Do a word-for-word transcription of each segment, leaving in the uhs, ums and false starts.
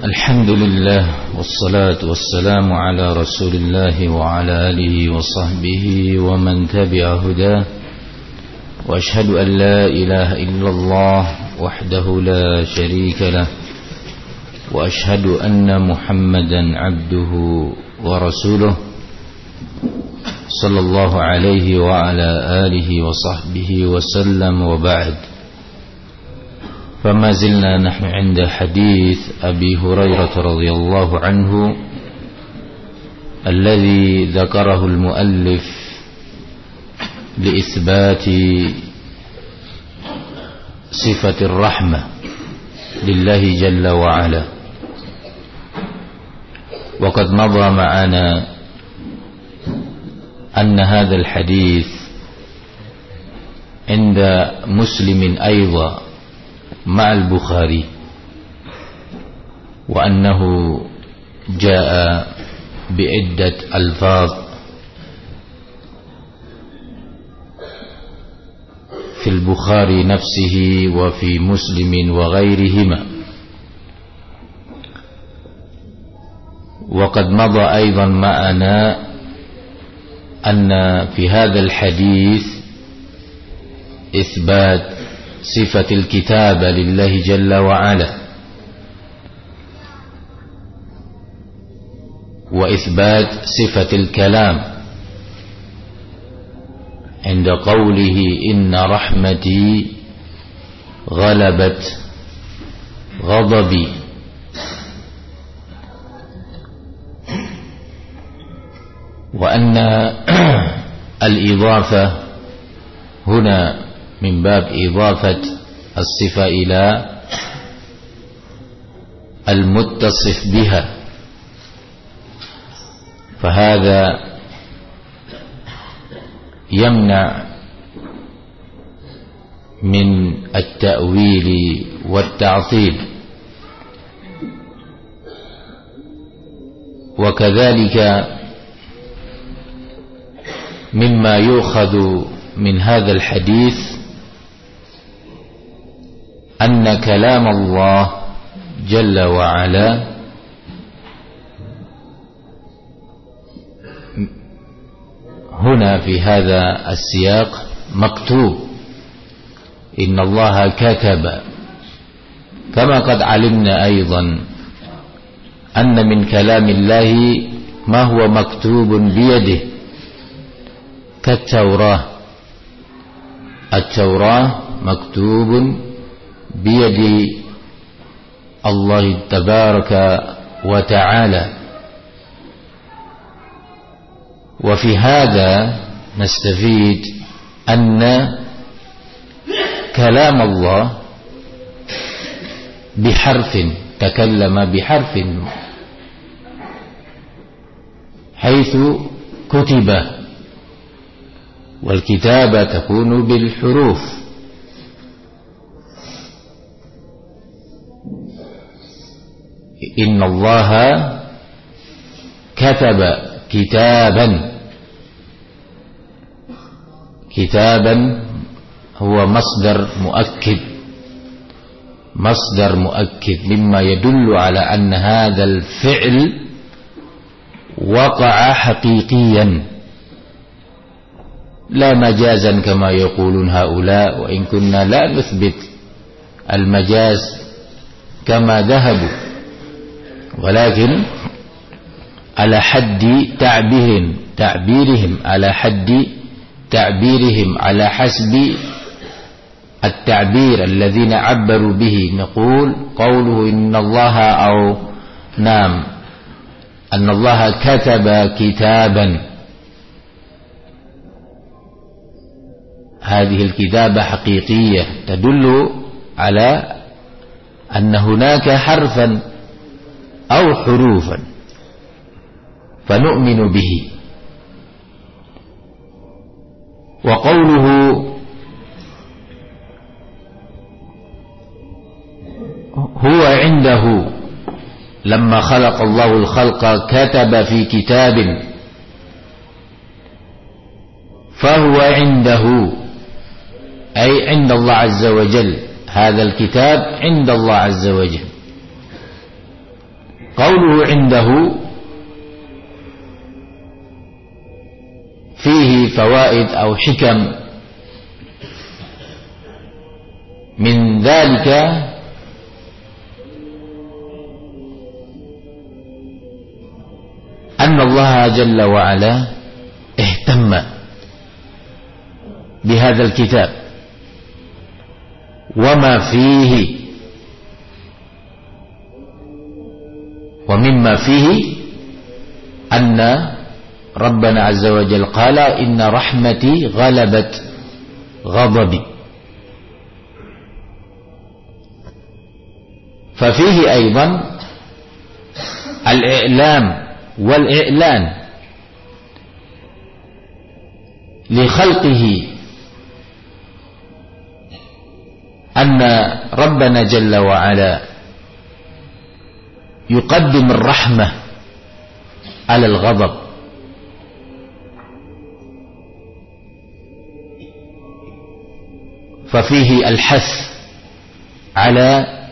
الحمد لله والصلاة والسلام على رسول الله وعلى آله وصحبه ومن تبع هداه وأشهد أن لا إله إلا الله وحده لا شريك له وأشهد أن محمدا عبده ورسوله صلى الله عليه وعلى آله وصحبه وسلم وبعد. فما زلنا نحن عند حديث أبي هريرة رضي الله عنه الذي ذكره المؤلف لإثبات صفة الرحمة لله جل وعلا. وقد مضى معنا أن هذا الحديث عند مسلم أيضا مع البخاري، وأنه جاء بعدة ألفاظ في البخاري نفسه وفي مسلم وغيرهما. وقد مضى أيضا معنا أن في هذا الحديث إثبات صفة الكتابة لله جل وعلا، وإثبات صفة الكلام عند قوله إن رحمتي غلبت غضبي. وأن الإضافة هنا من باب إضافة الصفة إلى المتصف بها، فهذا يمنع من التأويل والتعطيل. وكذلك مما يؤخذ من هذا الحديث أن كلام الله جل وعلا هنا في هذا السياق مكتوب، إن الله كتب، كما قد علمنا أيضا أن من كلام الله ما هو مكتوب بيده كالتوراة. التوراة مكتوب بيد الله تبارك وتعالى. وفي هذا نستفيد أن كلام الله بحرف، تكلم بحرف حيث كتب، والكتابة تكون بالحروف. إن الله كتب كتابا، كتابا هو مصدر مؤكد، مصدر مؤكد مما يدل على أن هذا الفعل وقع حقيقيا لا مجازا كما يقولون هؤلاء، وإن كنا لا نثبت المجاز كما ذهبوا، ولكن على حد تعبيرهم تعبيرهم على حد تعبيرهم على حسب التعبير الذين عبروا به نقول قوله إن الله أو نعم أن الله كتب كتابا، هذه الكتابة حقيقية تدل على أن هناك حرفا أو حروفا فنؤمن به. وقوله هو عنده لما خلق الله الخلق كتب في كتاب، فهو عنده أي عند الله عز وجل، هذا الكتاب عند الله عز وجل. Qauluhu indahu fihi fawaid atau hikam min dzalika anna Allah jalla wa ala ihtamma bihadzal kitab wa ma fihi wa mimma fihi anna Rabbana azza wa jalla qala inna rahmati ghalabat ghadabi. ففيه أيضا الإعلام والإعلان لخلقه أن ربنا جل وعلا يقدم الرحمة على الغضب، ففيه الحث على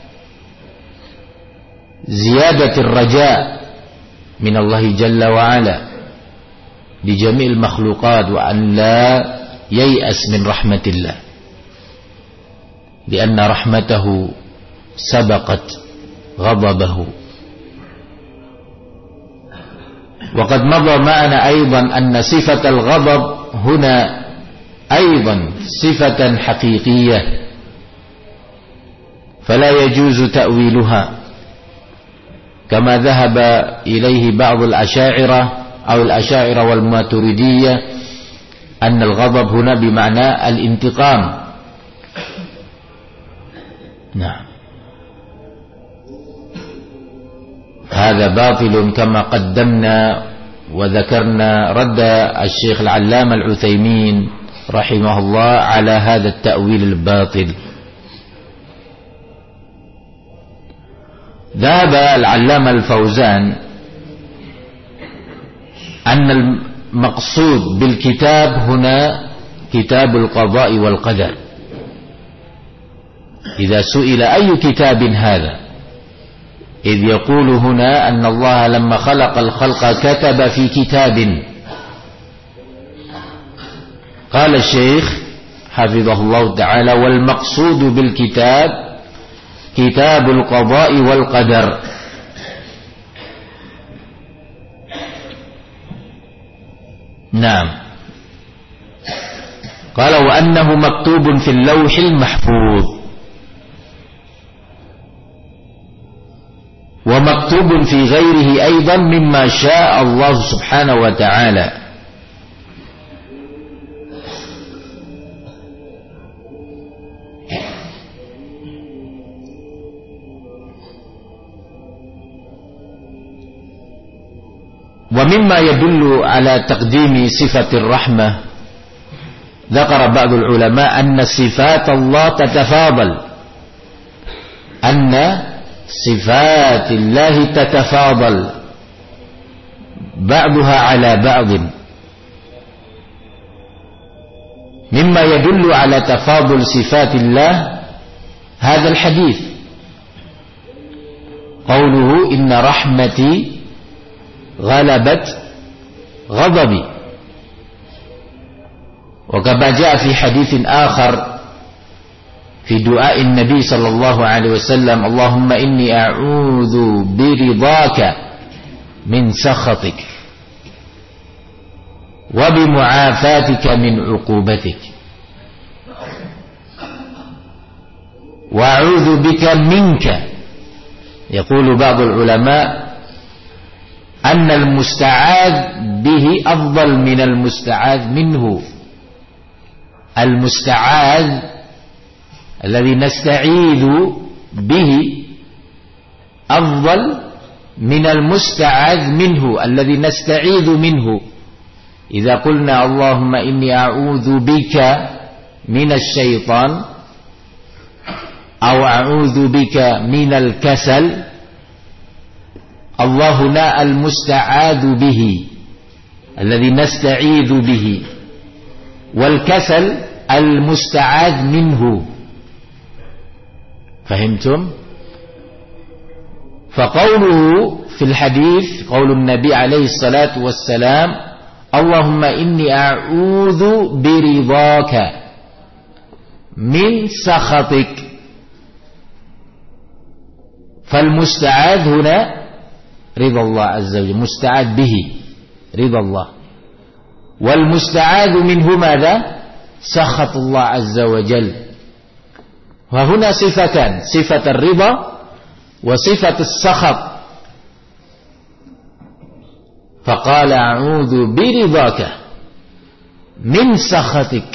زيادة الرجاء من الله جل وعلا لجميع المخلوقات وأن لا ييأس من رحمة الله لأن رحمته سبقت غضبه. وقد مضى معنا أيضا أن صفة الغضب هنا أيضا صفة حقيقية فلا يجوز تأويلها كما ذهب إليه بعض الأشاعرة أو الأشاعرة والماتريدية أن الغضب هنا بمعنى الانتقام. نعم، هذا باطل كما قدمنا وذكرنا رد الشيخ العلامة العثيمين رحمه الله على هذا التأويل الباطل. ذهب العلامة الفوزان أن المقصود بالكتاب هنا كتاب القضاء والقدر. إذا سئل أي كتاب هذا، إذ يقول هنا أن الله لما خلق الخلق كتب في كتاب. قال الشيخ حفظه الله تعالى والمقصود بالكتاب كتاب القضاء والقدر. نعم، قال وأنه مكتوب في اللوح المحفوظ ومكتوب في غيره أيضا مما شاء الله سبحانه وتعالى. ومما يدل على تقديم صفة الرحمة ذكر بعض العلماء أن صفات الله تتفاضل، أن صفات الله تتفاضل بعضها على بعض، مما يدل على تفاضل صفات الله هذا الحديث قوله إن رحمتي غلبت غضبي. وكما جاء في حديث آخر في دعاء النبي صلى الله عليه وسلم اللهم إني أعوذ برضاك من سخطك وبمعافاتك من عقوبتك وأعوذ بك منك. يقول بعض العلماء أن المستعاذ به أفضل من المستعاذ منه. المستعاذ الذي نستعيذ به أفضل من المستعاذ منه الذي نستعيذ منه. إذا قلنا اللهم إني أعوذ بك من الشيطان أو أعوذ بك من الكسل، الله هنا المستعاذ به الذي نستعيذ به، والكسل المستعاذ منه. فهمتم؟ Faqauluhu fil hadits, qaulun Nabi alaihi salatu wassalam, Allahumma inni a'udzu biridhaka min sakhatik. Fal musta'ad huna ridha Allah azza wa jalla, musta'ad bihi ridha Allah. Wal musta'ad minhu madha? Sakhatullah azza wa jalla. Wa huna sifatan, sifat ar-ridha wa sifat as-sakhat. Faqala a'udzu biridhaka min sakhatik.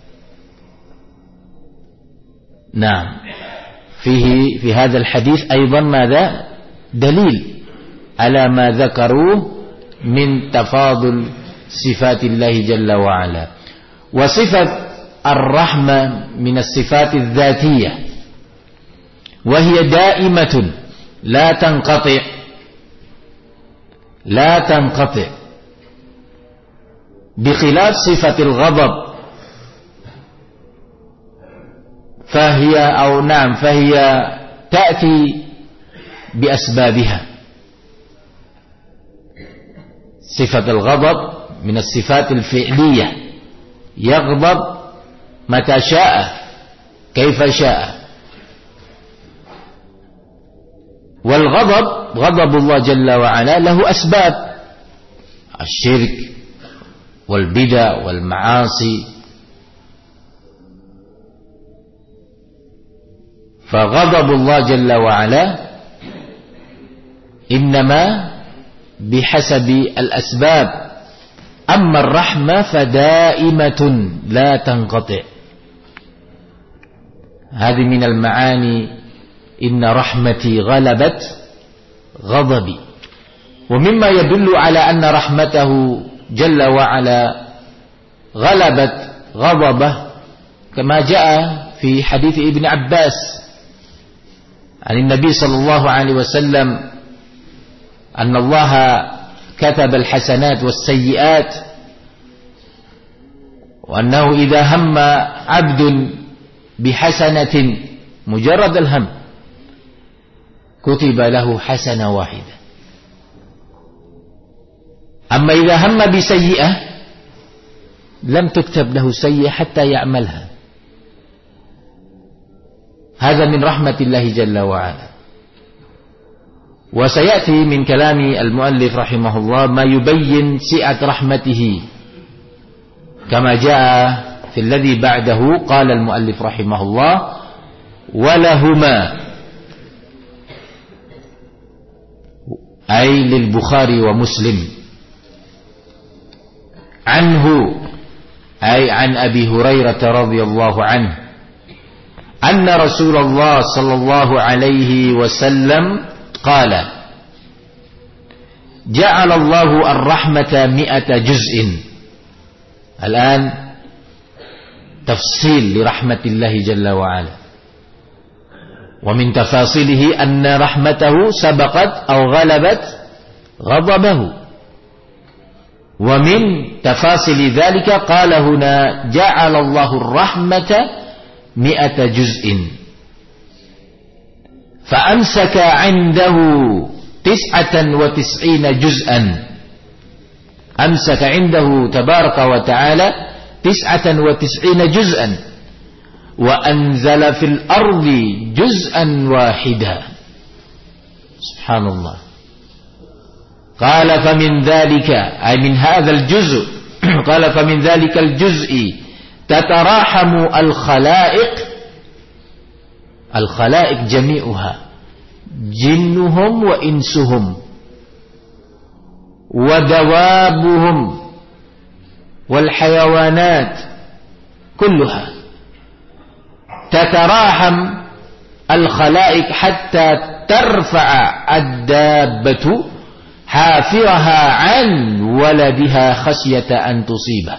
Naam. Fihi fi hadzal hadits aidan madza? Dalil ala ma dzakaruhu min tafadul sifatillah jalla wa ala. Wa sifat الرحمة من الصفات الذاتية وهي دائمة لا تنقطع لا تنقطع بخلاف صفة الغضب فهي أو نعم فهي تأتي بأسبابها. صفة الغضب من الصفات الفعلية، يغضب متى شاء كيف شاء. والغضب غضب الله جل وعلا له أسباب، الشرك والبدع والمعاصي. فغضب الله جل وعلا إنما بحسب الأسباب، أما الرحمة فدائمة لا تنقطع. هذه من المعاني، إن رحمتي غلبت غضبي. ومما يدل على أن رحمته جل وعلا غلبت غضبه كما جاء في حديث ابن عباس عن النبي صلى الله عليه وسلم أن الله كتب الحسنات والسيئات، وأنه إذا هم عبد بحسنة مجرد الهم كتب له حسنة واحدة، أما إذا هم بسيئة لم تكتب له سيئة حتى يعملها. هذا من رحمة الله جل وعلا. وسيأتي من كلام المؤلف رحمه الله ما يبين سعة رحمته كما جاء في الذي بعده. قال المؤلف رحمه الله ولهما، أي للبخاري ومسلم، عنه أي عن أبي هريرة رضي الله عنه أن رسول الله صلى الله عليه وسلم قال جعل الله الرحمة مئة جزء. الآن تفصيل لرحمة الله جل وعلا، ومن تفاصيله أن رحمته سبقت أو غلبت غضبه. ومن تفاصيل ذلك قال هنا جعل الله الرحمة مئة جزء، فأمسك عنده تسعة وتسعين جزءا. أمسك عنده تبارك وتعالى تسعة وتسعين جزءا، وأنزل في الأرض جزءا واحدا. سبحان الله. قال فمن ذلك أي من هذا الجزء قال فمن ذلك الجزء تتراحم الخلائق، الخلائق جميعها جنهم وإنسهم ودوابهم والحيوانات كلها، تتراحم الخلائق حتى ترفع الدابة حافرها عن ولدها خشية أن تصيبه.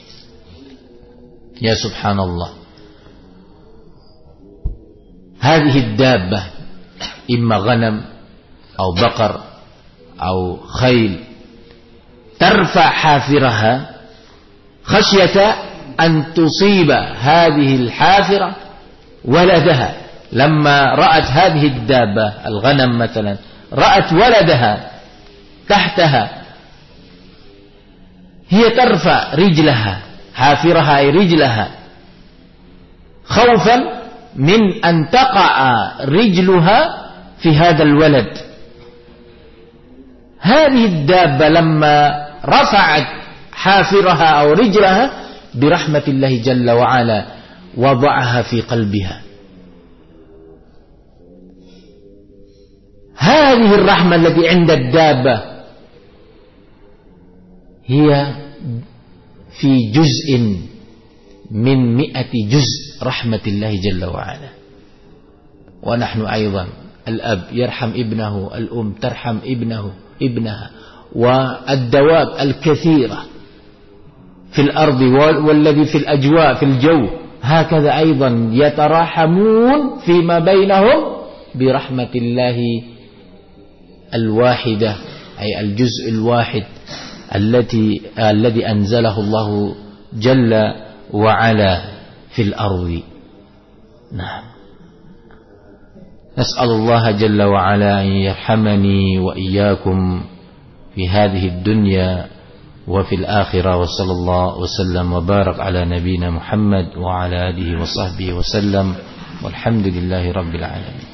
يا سبحان الله. هذه الدابة إما غنم أو بقر أو خيل ترفع حافرها خشية أن تصيب هذه الحافرة ولدها. لما رأت هذه الدابة الغنم مثلا رأت ولدها تحتها هي ترفع رجلها حافرها أي رجلها خوفا من أن تقع رجلها في هذا الولد. هذه الدابة لما رفعت حافرها أو رجلها برحمة الله جل وعلا وضعها في قلبها. هذه الرحمة التي عند الدابة هي في جزء من مئة جزء رحمة الله جل وعلا. ونحن أيضا الأب يرحم ابنه، الأم ترحم ابنه ابنها، والدواب الكثيرة في الأرض والذي في الأجواء في الجو هكذا أيضا يتراحمون فيما بينهم برحمة الله الواحدة، أي الجزء الواحد التي الذي أنزله الله جل وعلا في الأرض. نعم. نسأل الله جل وعلا أن يرحمني وإياكم في هذه الدنيا وفي الآخرة. وصلى الله وسلم وبارك على نبينا محمد وعلى آله وصحبه وسلم، والحمد لله رب العالمين.